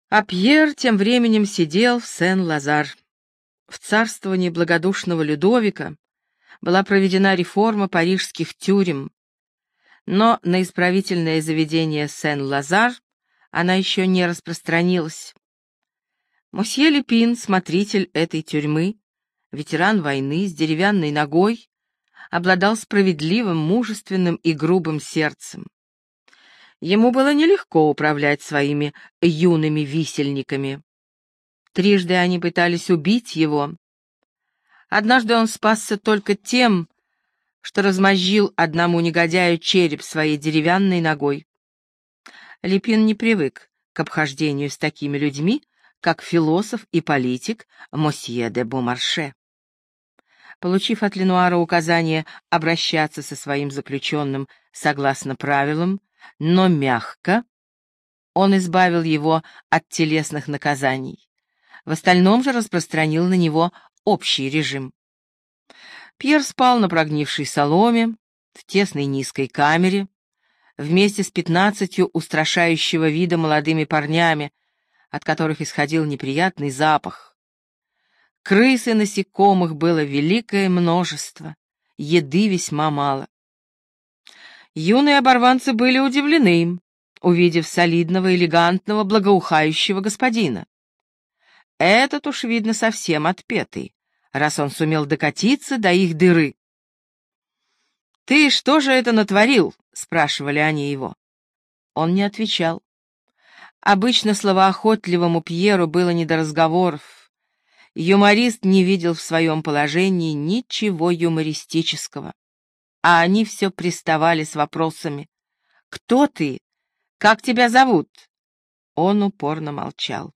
А Пьер тем временем сидел в Сен-Лазар. В царствовании благодушного Людовика была проведена реформа парижских тюрем, но на исправительное заведение Сен-Лазар она еще не распространилась. Мосье Лепин, смотритель этой тюрьмы, ветеран войны с деревянной ногой, обладал справедливым, мужественным и грубым сердцем. Ему было нелегко управлять своими юными висельниками. Трижды они пытались убить его. Однажды он спасся только тем, что размозжил одному негодяю череп своей деревянной ногой. Лепин не привык к обхождению с такими людьми, как философ и политик мосье де Бомарше. Получив от Ленуара указание обращаться со своим заключенным согласно правилам, но мягко, он избавил его от телесных наказаний. В остальном же распространил на него общий режим. Пьер спал на прогнившей соломе, в тесной низкой камере, вместе с 15 устрашающего вида молодыми парнями, от которых исходил неприятный запах. Крыс и насекомых было великое множество, еды весьма мало. Юные оборванцы были удивлены, увидев солидного, элегантного, благоухающего господина. Этот уж, видно, совсем отпетый, раз он сумел докатиться до их дыры. «Ты что же это натворил?» — спрашивали они его. Он не отвечал. Обычно словоохотливому Пьеру было не до разговоров. Юморист не видел в своем положении ничего юмористического. А они все приставали с вопросами. «Кто ты? Как тебя зовут?» Он упорно молчал.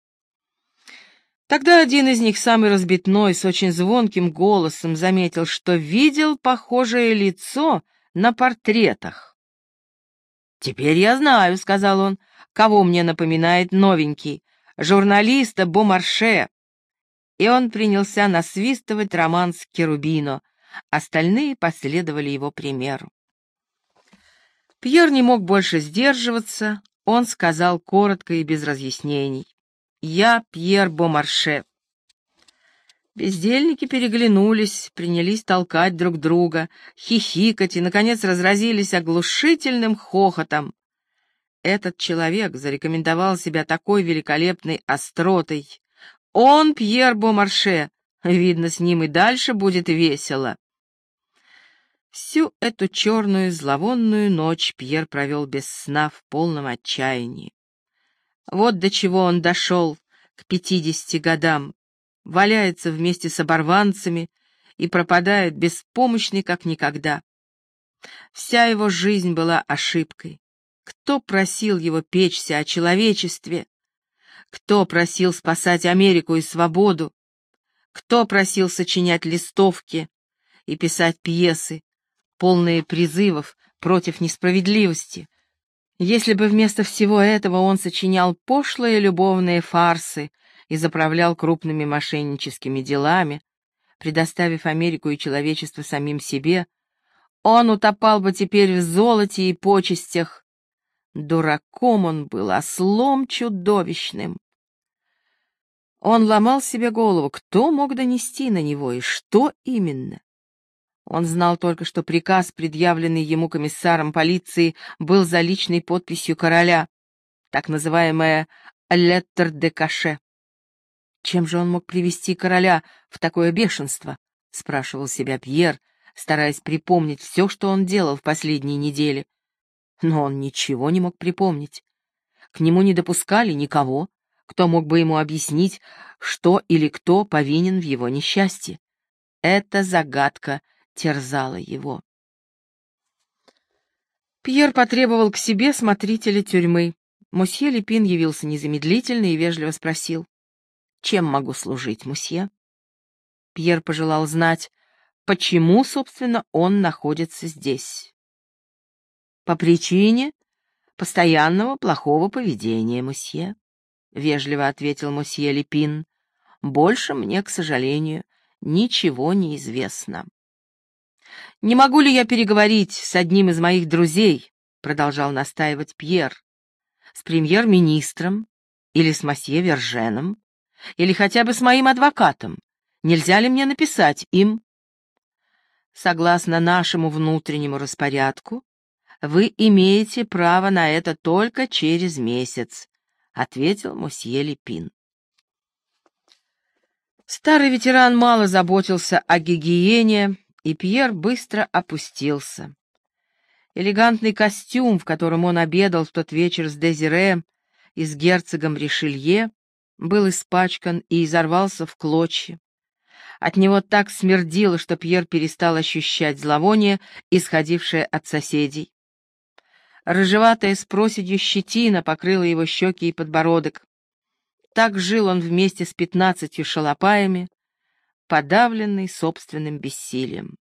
Тогда один из них, самый разбитной, с очень звонким голосом, заметил, что видел похожее лицо на портретах. «Теперь я знаю», — сказал он, — «кого мне напоминает новенький, журналиста Бомарше». И он принялся насвистывать романс Керубино. Остальные последовали его примеру. Пьер не мог больше сдерживаться, он сказал коротко и без разъяснений: «Я Пьер Бомарше». Бездельники переглянулись, принялись толкать друг друга, хихикать и, наконец, разразились оглушительным хохотом. Этот человек зарекомендовал себя такой великолепной остротой. Он Пьер Бомарше, видно, с ним и дальше будет весело. Всю эту черную зловонную ночь Пьер провел без сна в полном отчаянии. Вот до чего он дошел к 50 годам, валяется вместе с оборванцами и пропадает беспомощный, как никогда. Вся его жизнь была ошибкой. Кто просил его печься о человечестве? Кто просил спасать Америку и свободу? Кто просил сочинять листовки и писать пьесы, полные призывов против несправедливости? Если бы вместо всего этого он сочинял пошлые любовные фарсы и заправлял крупными мошенническими делами, предоставив Америку и человечество самим себе, он утопал бы теперь в золоте и почестях. Дураком он был, ослом чудовищным. Он ломал себе голову, кто мог донести на него и что именно. Он знал только, что приказ, предъявленный ему комиссаром полиции, был за личной подписью короля, так называемая «lettre de cachet». Чем же он мог привести короля в такое бешенство? — спрашивал себя Пьер, стараясь припомнить все, что он делал в последние недели. Но он ничего не мог припомнить. К нему не допускали никого, кто мог бы ему объяснить, что или кто повинен в его несчастье. Эта загадка терзала его. Пьер потребовал к себе смотрителя тюрьмы. Мосье Лепин явился незамедлительно и вежливо спросил: «Чем могу служить, мосье?» Пьер пожелал знать, почему, собственно, он находится здесь. «По причине постоянного плохого поведения, мосье», — вежливо ответил мосье Лепин. «Больше мне, к сожалению, ничего не известно». «Не могу ли я переговорить с одним из моих друзей?» — продолжал настаивать Пьер. «С премьер-министром Или с мосье Верженом? Или хотя бы с моим адвокатом? Нельзя ли мне написать им? Согласно нашему внутреннему распорядку, вы имеете право на это только через месяц, ответил мосье Лепин. Старый ветеран мало заботился о гигиене, и Пьер быстро опустился. Элегантный костюм, в котором он обедал в тот вечер с Дезире и с герцогом Ришелье, был испачкан и изорвался в клочья. От него так смердило, что Пьер перестал ощущать зловоние, исходившее от соседей. Рыжеватая с проседью щетина покрыла его щеки и подбородок. Так жил он вместе с 15 шалопаями, подавленный собственным бессилием.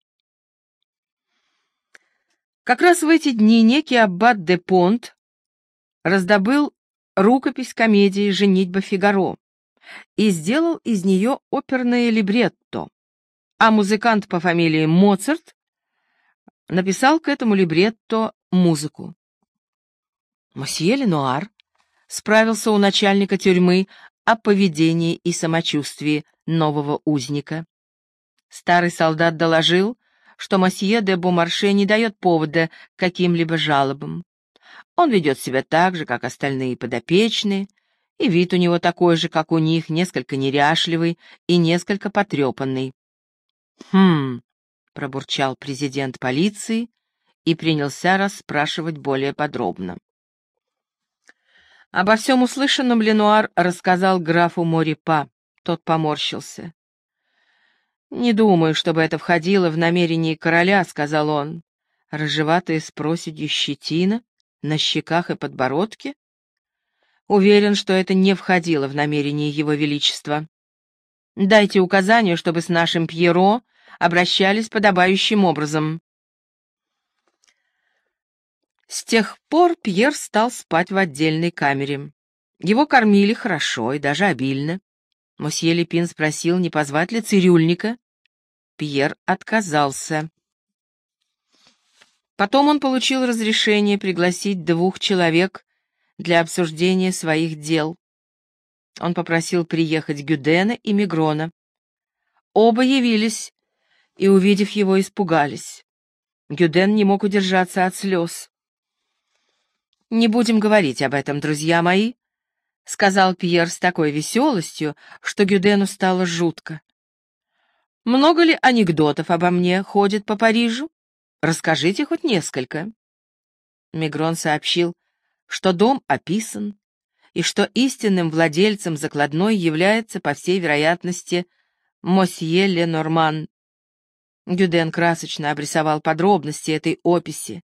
Как раз в эти дни некий аббат де Понт раздобыл рукопись комедии «Женитьба Фигаро» и сделал из нее оперное либретто, а музыкант по фамилии Моцарт написал к этому либретто музыку. Мосье Ленуар справился у начальника тюрьмы о поведении и самочувствии нового узника. Старый солдат доложил, что мосье де Бомарше не дает повода к каким-либо жалобам. Он ведет себя так же, как остальные подопечные, и вид у него такой же, как у них, несколько неряшливый и несколько потрепанный. «Хм», — пробурчал президент полиции и принялся расспрашивать более подробно. Обо всем услышанном Ленуар рассказал графу Морипа. Тот поморщился. «Не думаю, чтобы это входило в намерение короля», — сказал он. «Рыжеватая с проседью щетина на щеках и подбородке? Уверен, что это не входило в намерение его величества. Дайте указание, чтобы с нашим Пьеро обращались подобающим образом». С тех пор Пьер стал спать в отдельной камере. Его кормили хорошо и даже обильно. Мосье Лепин спросил, не позвать ли цирюльника. Пьер отказался. Потом он получил разрешение пригласить 2 человек для обсуждения своих дел. Он попросил приехать Гюдена и Мигрона. Оба явились и, увидев его, испугались. Гюден не мог удержаться от слез. «Не будем говорить об этом, друзья мои», — сказал Пьер с такой веселостью, что Гюдену стало жутко. «Много ли анекдотов обо мне ходит по Парижу? Расскажите хоть несколько». Мигрон сообщил, что дом описан, и что истинным владельцем закладной является, по всей вероятности, мосье Ленорман. Гюден красочно обрисовал подробности этой описи.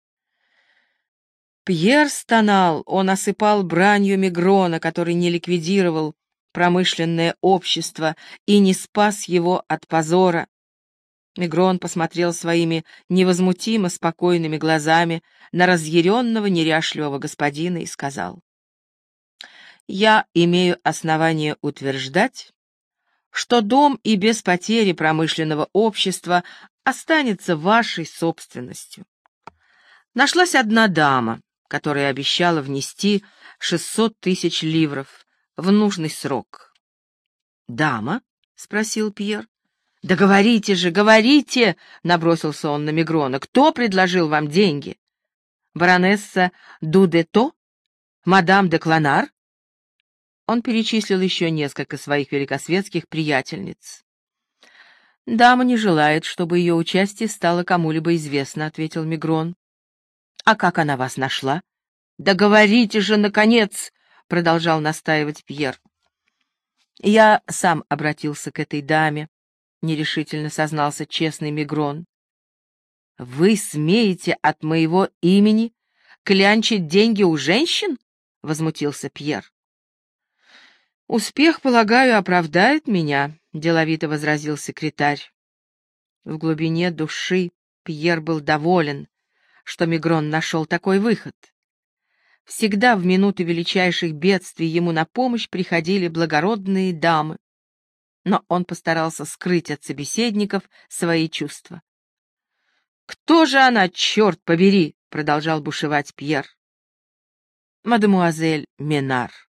Пьер стонал, он осыпал бранью Мигрона, который не ликвидировал промышленное общество и не спас его от позора. Мигрон посмотрел своими невозмутимо спокойными глазами на разъяренного неряшливого господина и сказал: «Я имею основание утверждать, что дом и без потери промышленного общества останется вашей собственностью. Нашлась одна дама, которая обещала внести 600 тысяч ливров в нужный срок». «Дама?» — спросил Пьер. «Да говорите же, говорите!» — набросился он на Мигрона. «Кто предложил вам деньги? Баронесса Дудето? Мадам де Кланар?» Он перечислил еще несколько своих великосветских приятельниц. «Дама не желает, чтобы ее участие стало кому-либо известно», — ответил Мигрон. «А как она вас нашла?» «Да говорите же, наконец!» — продолжал настаивать Пьер. «Я сам обратился к этой даме», — нерешительно сознался честный Мигрон. «Вы смеете от моего имени клянчить деньги у женщин?» — возмутился Пьер. «Успех, полагаю, оправдает меня», — деловито возразил секретарь. В глубине души Пьер был доволен, что Мигрон нашел такой выход. Всегда в минуты величайших бедствий ему на помощь приходили благородные дамы, но он постарался скрыть от собеседников свои чувства. «Кто же она, черт побери?» — продолжал бушевать Пьер. «Мадемуазель Менар»,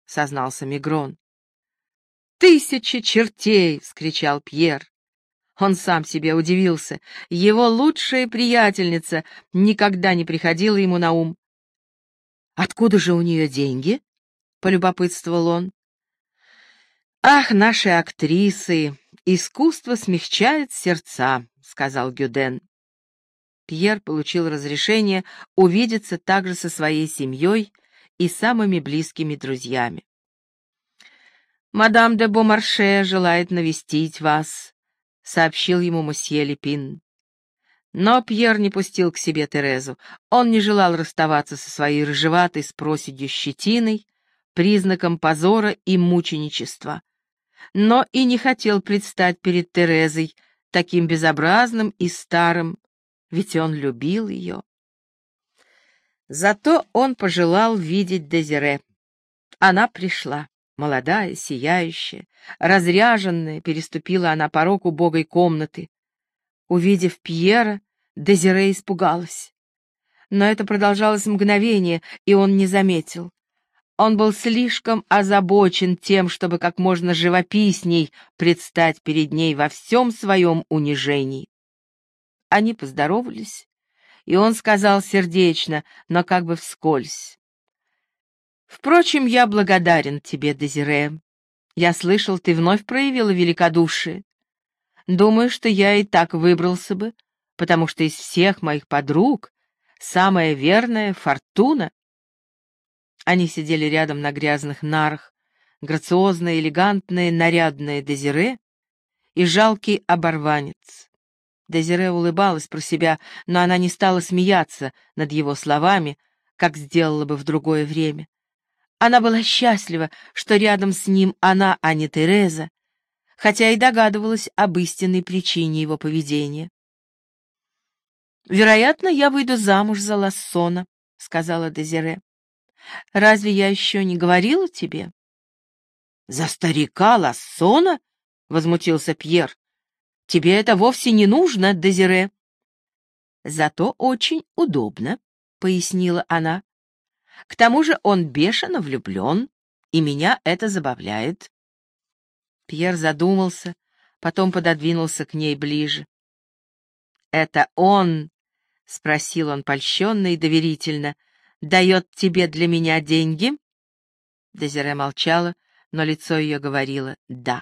сознался Мигрон. «Тысячи чертей!» — вскричал Пьер. Он сам себе удивился. Его лучшая приятельница никогда не приходила ему на ум. «Откуда же у нее деньги?» — полюбопытствовал он. «Ах, наши актрисы! Искусство смягчает сердца», — сказал Гюден. Пьер получил разрешение увидеться также со своей семьей и самыми близкими друзьями. «Мадам де Бомарше желает навестить вас», — сообщил ему мосье Лепин. Но Пьер не пустил к себе Терезу. Он не желал расставаться со своей рыжеватой с проседью щетиной, признаком позора и мученичества, но и не хотел предстать перед Терезой таким безобразным и старым, ведь он любил ее. Зато он пожелал видеть Дезире. Она пришла, молодая, сияющая, разряженная, переступила она порог убогой комнаты. Увидев Пьера, Дезире испугалась. Но это продолжалось мгновение, и он не заметил. Он был слишком озабочен тем, чтобы как можно живописней предстать перед ней во всем своем унижении. Они поздоровались, и он сказал сердечно, но как бы вскользь: «Впрочем, я благодарен тебе, Дезире. Я слышал, ты вновь проявила великодушие. Думаю, что я и так выбрался бы, потому что из всех моих подруг самая верная — Фортуна». Они сидели рядом на грязных нарах, грациозная, элегантная, нарядная Дезире и жалкий оборванец. Дезире улыбалась про себя, но она не стала смеяться над его словами, как сделала бы в другое время. Она была счастлива, что рядом с ним она, а не Тереза, хотя и догадывалась об истинной причине его поведения. «Вероятно, я выйду замуж за Лассона», — сказала Дезире. «Разве я еще не говорила тебе?» «За старика Лассона?» — возмутился Пьер. «Тебе это вовсе не нужно, Дезире». «Зато очень удобно», — пояснила она. «К тому же он бешено влюблен, и меня это забавляет». Пьер задумался, потом пододвинулся к ней ближе. «Это он?» — спросил он польщенно и доверительно. «Дает тебе для меня деньги?» Дезире молчала, но лицо ее говорило «да».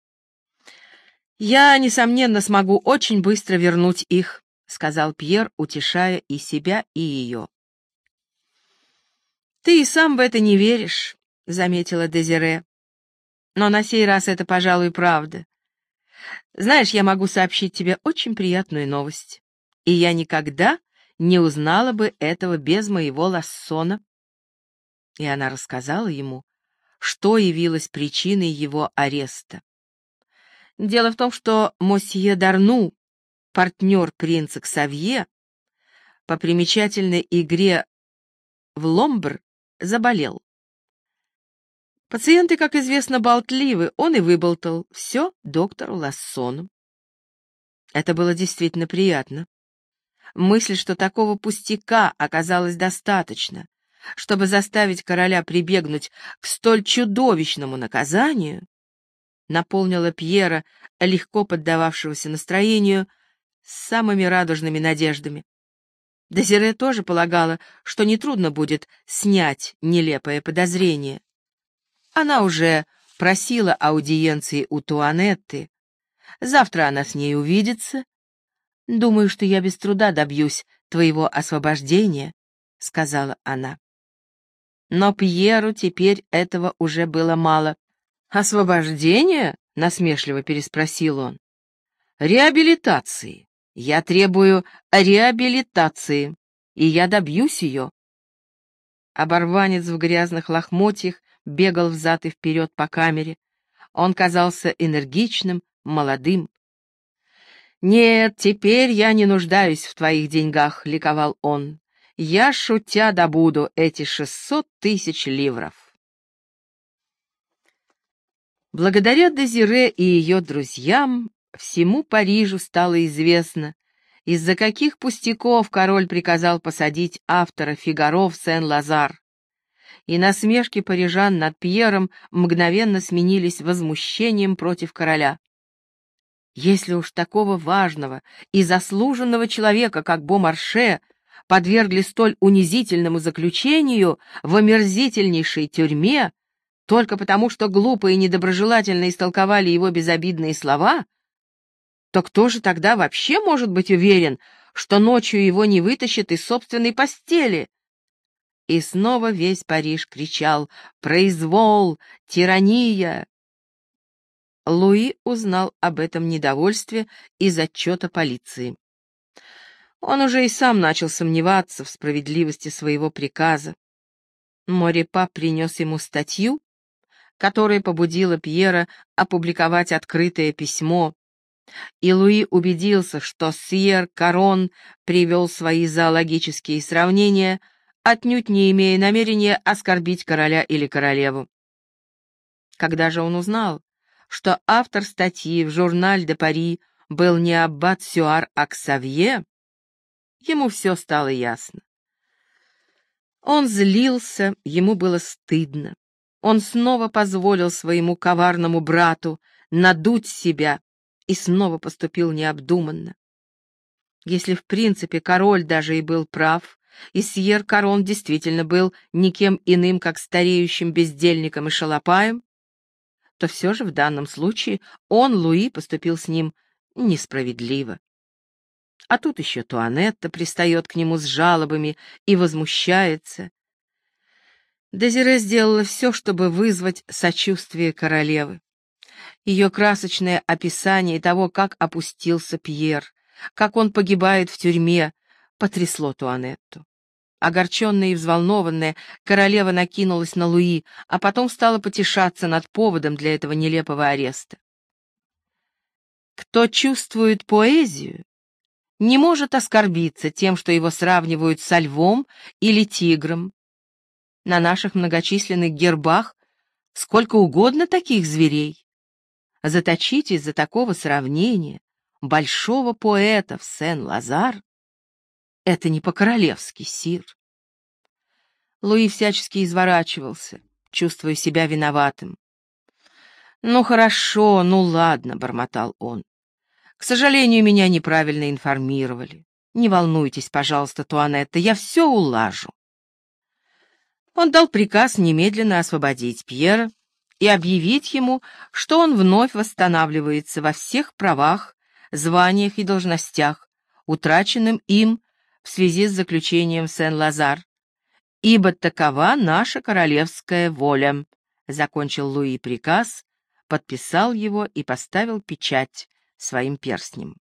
«Я, несомненно, смогу очень быстро вернуть их», — сказал Пьер, утешая и себя, и ее. «Ты и сам в это не веришь», — заметила Дезире. «Но на сей раз это, пожалуй, правда. Знаешь, я могу сообщить тебе очень приятную новость, и я никогда не узнала бы этого без моего Лассона». И она рассказала ему, что явилось причиной его ареста. Дело в том, что мосье Дарну, партнер принца Ксавье, по примечательной игре в ломбр заболел. Пациенты, как известно, болтливы, он и выболтал все доктору Лассону. Это было действительно приятно. Мысль, что такого пустяка оказалось достаточно, чтобы заставить короля прибегнуть к столь чудовищному наказанию, наполнила Пьера, легко поддававшегося настроению, самыми радужными надеждами. Дезире тоже полагала, что нетрудно будет снять нелепое подозрение. Она уже просила аудиенции у Туанетты. Завтра она с ней увидится. «Думаю, что я без труда добьюсь твоего освобождения», — сказала она. Но Пьеру теперь этого уже было мало. «Освобождение?» — насмешливо переспросил он. «Реабилитации. Я требую реабилитации, и я добьюсь ее». Оборванец в грязных лохмотьях бегал взад и вперед по камере. Он казался энергичным, молодым. «Нет, теперь я не нуждаюсь в твоих деньгах», — ликовал он. «Я, шутя, добуду эти 600 000 ливров». Благодаря Дезире и ее друзьям всему Парижу стало известно, из-за каких пустяков король приказал посадить автора «Фигаро» в Сен-Лазар. и насмешки парижан над Пьером мгновенно сменились возмущением против короля. Если уж такого важного и заслуженного человека, как Бомарше, подвергли столь унизительному заключению в омерзительнейшей тюрьме, только потому, что глупо и недоброжелательно истолковали его безобидные слова, то кто же тогда вообще может быть уверен, что ночью его не вытащат из собственной постели? И снова весь Париж кричал «Произвол! Тирания!». Луи узнал об этом недовольстве из отчета полиции. Он уже и сам начал сомневаться в справедливости своего приказа. Морепа принес ему статью, которая побудила Пьера опубликовать открытое письмо, и Луи убедился, что Сьер Карон привел свои зоологические сравнения, отнюдь не имея намерения оскорбить короля или королеву. Когда же он узнал, что автор статьи в «Журналь де Пари» был не аббат Сюар, а Ксавье, ему все стало ясно. Он злился, ему было стыдно. Он снова позволил своему коварному брату надуть себя и снова поступил необдуманно. Если в принципе король даже и был прав, и Сьер Карон действительно был никем иным, как стареющим бездельником и шалопаем, то все же в данном случае он, Луи, поступил с ним несправедливо. А тут еще Туанетта пристает к нему с жалобами и возмущается. Дезире сделала все, чтобы вызвать сочувствие королевы. Ее красочное описание того, как опустился Пьер, как он погибает в тюрьме, потрясло Туанетту. Огорченная и взволнованная, королева накинулась на Луи, а потом стала потешаться над поводом для этого нелепого ареста. Кто чувствует поэзию, не может оскорбиться тем, что его сравнивают со львом или тигром. На наших многочисленных гербах сколько угодно таких зверей. Заточить из-за такого сравнения большого поэта в Сен-Лазар — это не по-королевски, сир. Луи всячески изворачивался, чувствуя себя виноватым. «Ну хорошо, ну ладно», — бормотал он. «К сожалению, меня неправильно информировали. Не волнуйтесь, пожалуйста, Туанетта, я все улажу». Он дал приказ немедленно освободить Пьера и объявить ему, что он вновь восстанавливается во всех правах, званиях и должностях, утраченным им в связи с заключением Сен-Лазар, ибо такова наша королевская воля, — закончил Луи приказ, подписал его и поставил печать своим перстнем.